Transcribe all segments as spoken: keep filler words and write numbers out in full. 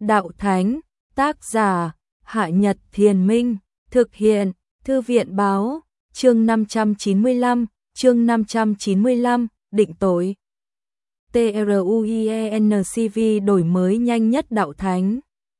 Đạo Thánh, tác giả, Hạ Nhật Thiền Minh, thực hiện, Thư viện Báo, chương năm trăm chín mươi lăm, chương năm trăm chín mươi lăm, định tội. TRUIENCV đổi mới nhanh nhất Đạo Thánh.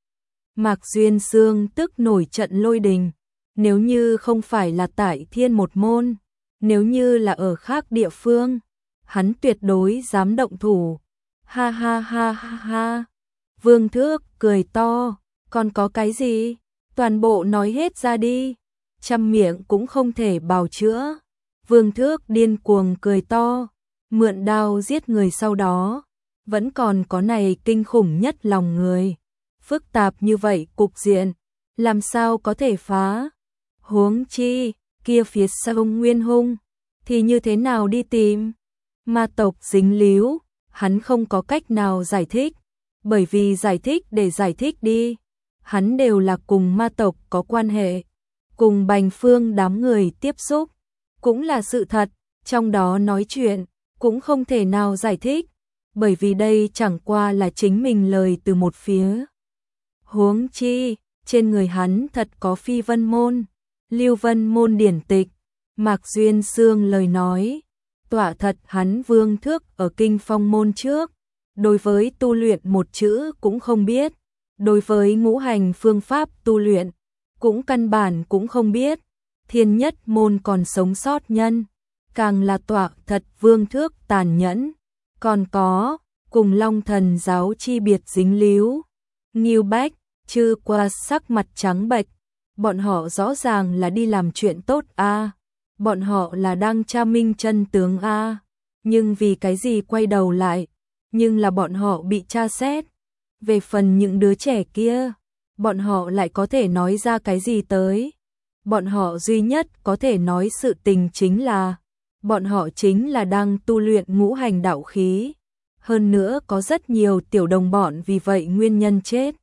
Mạc Duyên Xương tức nổi trận lôi đình, nếu như không phải là tại Thiên Một Môn, nếu như là ở khác địa phương, hắn tuyệt đối dám động thủ. Ha ha ha ha ha. Vương Thước cười to, còn có cái gì? Toàn bộ nói hết ra đi, trăm miệng cũng không thể bào chữa. Vương Thước điên cuồng cười to, mượn đao giết người, sau đó vẫn còn có này kinh khủng nhất lòng người. Phức tạp như vậy cục diện, làm sao có thể phá? Huống chi, kia phía sau Nguyên Hung, thì như thế nào đi tìm? Ma tộc dính líu, hắn không có cách nào giải thích, bởi vì giải thích để giải thích đi. Hắn đều là cùng ma tộc có quan hệ, cùng Bành Phương đám người tiếp xúc, cũng là sự thật, trong đó nói chuyện, cũng không thể nào giải thích, bởi vì đây chẳng qua là chính mình lời từ một phía. Huống chi, trên người hắn thật có Phi Vân Môn, Lưu Vân Môn điển tịch. Mạc Duyên Xương lời nói, tỏa thật hắn Vương Thước ở Kinh Phong Môn trước, đối với tu luyện một chữ cũng không biết, đối với ngũ hành phương pháp tu luyện, cũng căn bản cũng không biết. Thiên Nhất Môn còn sống sót nhân, càng là tỏa thật Vương Thước tàn nhẫn, còn có, cùng Long Thần giáo chi biệt dính líu. Ngưu Bách, Chư Qua sắc mặt trắng bệch, bọn họ rõ ràng là đi làm chuyện tốt a, à. Bọn họ là đang tra minh chân tướng a, à. Nhưng vì cái gì quay đầu lại, nhưng là bọn họ bị tra xét. Về phần những đứa trẻ kia, bọn họ lại có thể nói ra cái gì tới? Bọn họ duy nhất có thể nói sự tình chính là bọn họ chính là đang tu luyện ngũ hành đạo khí. Hơn nữa có rất nhiều tiểu đồng bọn vì vậy nguyên nhân chết.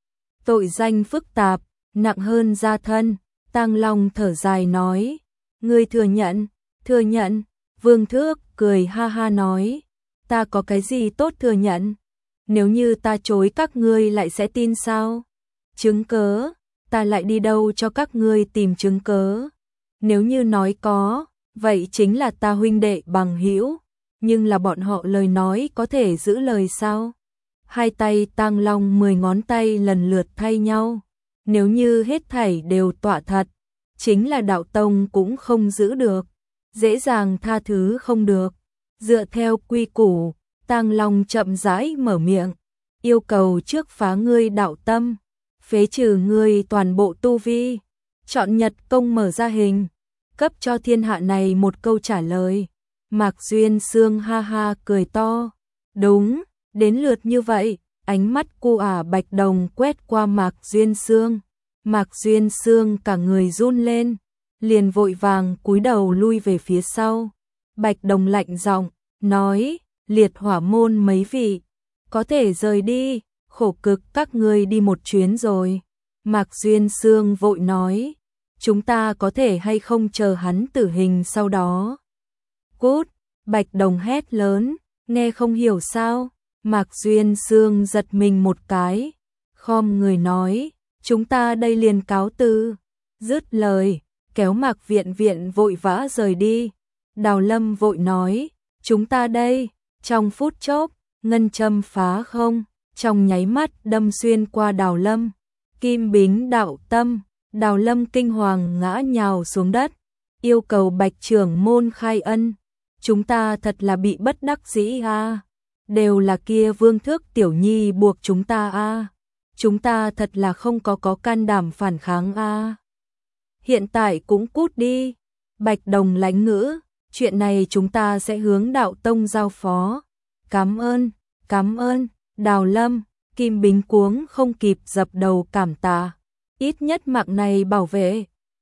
Tội danh phức tạp, nặng hơn gia thân. Tang Long thở dài nói, ngươi thừa nhận, thừa nhận. Vương Thước cười ha ha nói, ta có cái gì tốt thừa nhận? Nếu như ta chối các ngươi lại sẽ tin sao? Chứng cớ, ta lại đi đâu cho các ngươi tìm chứng cớ? Nếu như nói có, vậy chính là ta huynh đệ bằng hữu, nhưng là bọn họ lời nói có thể giữ lời sao? Hai tay Tang Long mười ngón tay lần lượt thay nhau, nếu như hết thảy đều tỏa thật, chính là đạo tông cũng không giữ được, dễ dàng tha thứ không được. Dựa theo quy củ, Tang Long chậm rãi mở miệng, yêu cầu trước phá ngươi đạo tâm, phế trừ ngươi toàn bộ tu vi, chọn Nhật công mở ra hình, cấp cho thiên hạ này một câu trả lời. Mạc Duyên Xương ha ha cười to, đúng, đến lượt như vậy. Ánh mắt cu ả Bạch Đồng quét qua Mạc Duyên Xương, Mạc Duyên Xương cả người run lên, liền vội vàng cúi đầu lui về phía sau. Bạch Đồng lạnh giọng nói, liệt hỏa môn mấy vị, có thể rời đi, khổ cực các ngươi đi một chuyến rồi. Mạc Duyên Xương vội nói, chúng ta có thể hay không chờ hắn tử hình sau đó? Cút! Bạch Đồng hét lớn, nghe không hiểu sao? Mạc Duyên Xương giật mình một cái, khom người nói, chúng ta đây liền cáo từ. Dứt lời, kéo Mạc Viện Viện vội vã rời đi. Đào Lâm vội nói, chúng ta đây. Trong phút chốc, ngân châm phá không, trong nháy mắt đâm xuyên qua Đào Lâm. Kim bính đạo tâm, Đào Lâm kinh hoàng ngã nhào xuống đất, yêu cầu Bạch trưởng môn khai ân. Chúng ta thật là bị bất đắc dĩ a, à. Đều là kia Vương Thước tiểu nhi buộc chúng ta a, à. Chúng ta thật là không có có can đảm phản kháng a. À. Hiện tại cũng cút đi. Bạch Đồng lãnh ngữ, chuyện này chúng ta sẽ hướng đạo tông giao phó. Cảm ơn, cảm ơn. Đào Lâm, Kim Bính cuống không kịp dập đầu cảm tạ. Ít nhất mạng này bảo vệ.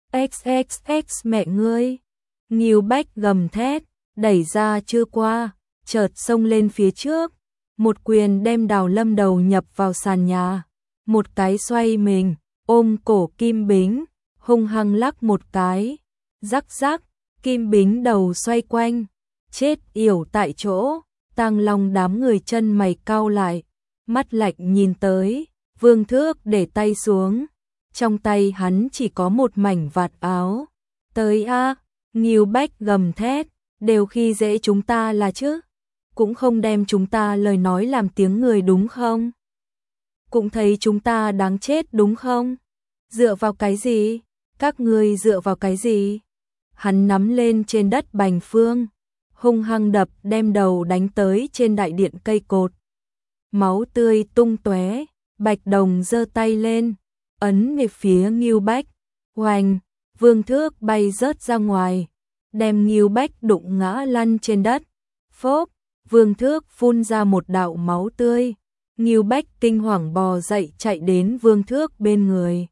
X X X mẹ ngươi. Ngưu Bách gầm thét, đẩy ra chưa qua, chợt xông lên phía trước, một quyền đem Đào Lâm đầu nhập vào sàn nhà, một cái xoay mình, ôm cổ Kim Bính, hung hăng lắc một cái, rắc rắc, Kim Bính đầu xoay quanh, chết yểu tại chỗ. Tang Long đám người chân mày cau lại, mắt lạnh nhìn tới, Vương Thước để tay xuống, trong tay hắn chỉ có một mảnh vạt áo. Tới a, Ngưu Bách gầm thét, đều khi dễ chúng ta là chứ, cũng không đem chúng ta lời nói làm tiếng người đúng không? Cũng thấy chúng ta đáng chết đúng không? Dựa vào cái gì? Các ngươi dựa vào cái gì? Hắn nắm lên trên đất bành phương, hung hăng đập, đem đầu đánh tới trên đại điện cây cột. Máu tươi tung tóe, Bạch Đồng giơ tay lên, ấn về phía Ngưu Bách. Oanh, Vương Thước bay rớt ra ngoài, đem Ngưu Bách đụng ngã lăn trên đất. Phốp, Vương Thước phun ra một đạo máu tươi. Ngưu Bách kinh hoàng bò dậy chạy đến Vương Thước bên người.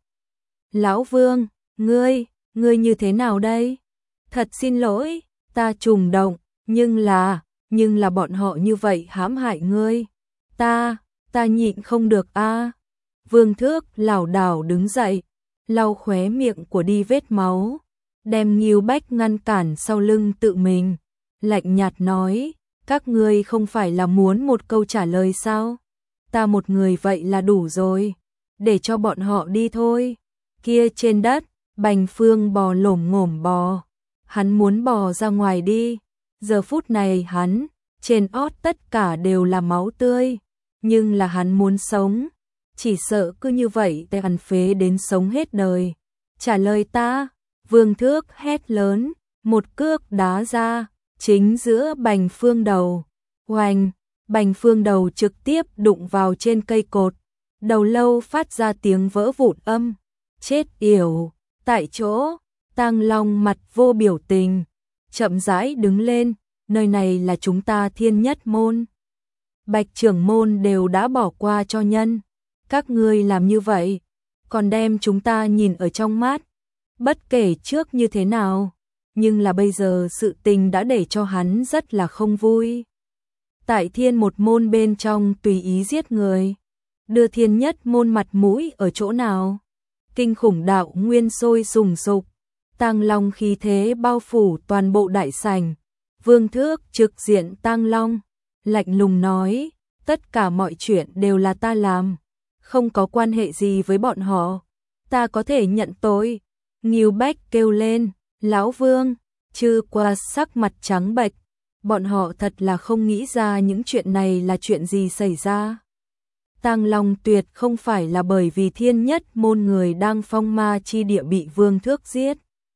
Lão Vương, ngươi, ngươi như thế nào đây? Thật xin lỗi, ta trùng động, nhưng là, nhưng là bọn họ như vậy hãm hại ngươi. Ta, ta nhịn không được a. Vương Thước lảo đảo đứng dậy, lau khóe miệng của đi vết máu, đem Ngưu Bách ngăn cản sau lưng tự mình, lạnh nhạt nói, các ngươi không phải là muốn một câu trả lời sao? Ta một người vậy là đủ rồi, để cho bọn họ đi thôi. Kia trên đất, Bành Phương bò lổm ngổm bò, hắn muốn bò ra ngoài đi. Giờ phút này hắn, trên ót tất cả đều là máu tươi, nhưng là hắn muốn sống, chỉ sợ cứ như vậy để hắn phế đến sống hết đời. Trả lời ta, Vương Thước hét lớn, một cước đá ra, chính giữa Bành Phương đầu. Oanh, Bành Phương đầu trực tiếp đụng vào trên cây cột, đầu lâu phát ra tiếng vỡ vụn âm. Chết yểu, tại chỗ, Tang Long mặt vô biểu tình, chậm rãi đứng lên, nơi này là chúng ta Thiên Nhất môn. Bạch trưởng môn đều đã bỏ qua cho nhân, các ngươi làm như vậy, còn đem chúng ta nhìn ở trong mắt, bất kể trước như thế nào, nhưng là bây giờ sự tình đã để cho hắn rất là không vui. Tại Thiên một môn bên trong tùy ý giết người, đưa Thiên Nhất môn mặt mũi ở chỗ nào? Kinh khủng đạo nguyên sôi sùng sục, Tang Long khí thế bao phủ toàn bộ đại sảnh. Vương Thước trực diện Tang Long, lạnh lùng nói, tất cả mọi chuyện đều là ta làm, không có quan hệ gì với bọn họ, ta có thể nhận tội. Ngưu Bách kêu lên, lão Vương, Chư Qua sắc mặt trắng bệch, bọn họ thật là không nghĩ ra những chuyện này là chuyện gì xảy ra. Tang Long tuyệt không phải là bởi vì Thiên Nhất môn người đang phong ma chi địa bị Vương Thước giết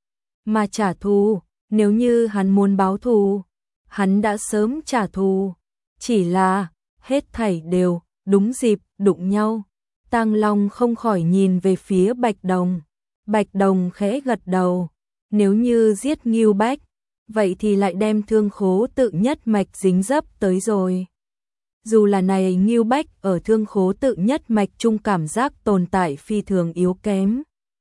mà trả thù, nếu như hắn muốn báo thù, hắn đã sớm trả thù, chỉ là hết thảy đều đúng dịp đụng nhau. Tang Long không khỏi nhìn về phía Bạch Đồng. Bạch Đồng khẽ gật đầu, nếu như giết Ngưu Bách, vậy thì lại đem Thương Khố Tự Nhất mạch dính dấp tới rồi. Dù là này Ngưu Bách ở Thương Khố Tự Nhất mạch chung cảm giác tồn tại phi thường yếu kém.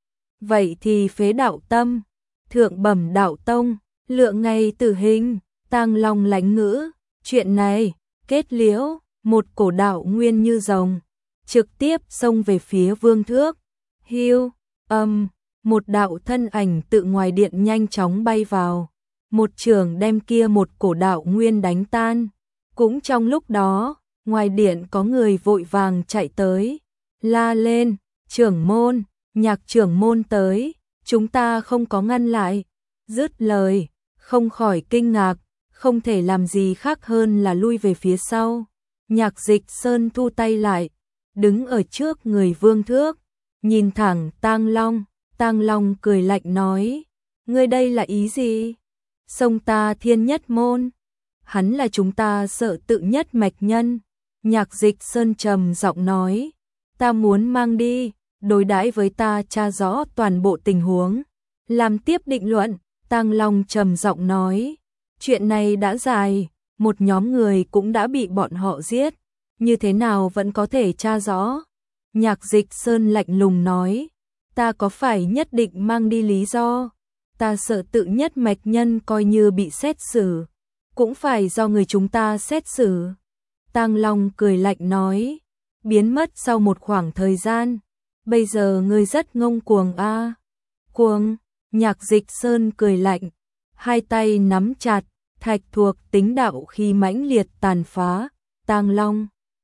Vậy thì phế đạo tâm, thượng bẩm đạo tông, lượng ngày tử hình. Tang Long lánh ngữ, chuyện này, kết liễu, một cổ đạo nguyên như rồng, trực tiếp xông về phía Vương Thước. Hiu, âm, một đạo thân ảnh tự ngoài điện nhanh chóng bay vào, một trường đem kia một cổ đạo nguyên đánh tan. Cũng trong lúc đó, ngoài điện có người vội vàng chạy tới, la lên, trưởng môn, Nhạc trưởng môn tới, chúng ta không có ngăn lại. Dứt lời, không khỏi kinh ngạc, không thể làm gì khác hơn là lui về phía sau. Nhạc Dịch Sơn thu tay lại, đứng ở trước người Vương Thước, nhìn thẳng Tang Long. Tang Long cười lạnh nói, ngươi đây là ý gì? Xông ta Thiên Nhất môn, hắn là chúng ta sợ tự nhất mạch nhân. Nhạc Dịch Sơn trầm giọng nói, ta muốn mang đi, đối đãi với ta tra rõ toàn bộ tình huống, làm tiếp định luận. Tang Long trầm giọng nói, chuyện này đã dài, một nhóm người cũng đã bị bọn họ giết, như thế nào vẫn có thể tra rõ? Nhạc Dịch Sơn lạnh lùng nói, ta có phải nhất định mang đi lý do? Ta sợ tự nhất mạch nhân coi như bị xét xử, cũng phải do người chúng ta xét xử. Tang Long cười lạnh nói, biến mất sau một khoảng thời gian, bây giờ ngươi rất ngông cuồng a. À? Cuồng? Nhạc Dịch Sơn cười lạnh, hai tay nắm chặt, thạch thuộc tính đạo khi mãnh liệt tàn phá. Tang Long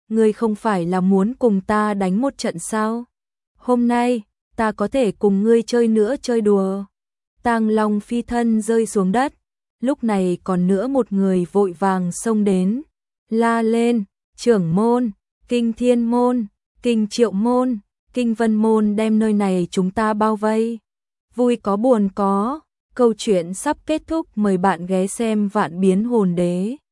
ngươi không phải là muốn cùng ta đánh một trận sao? Hôm nay, ta có thể cùng ngươi chơi nữa chơi đùa. Tàng Long phi thân rơi xuống đất, lúc này còn nữa một người vội vàng xông đến, la lên, trưởng môn, kinh thiên môn, kinh triệu môn, kinh vân môn đem nơi này chúng ta bao vây. Vui có buồn có, câu chuyện sắp kết thúc, mời bạn ghé xem Vạn Biến Hồn Đế.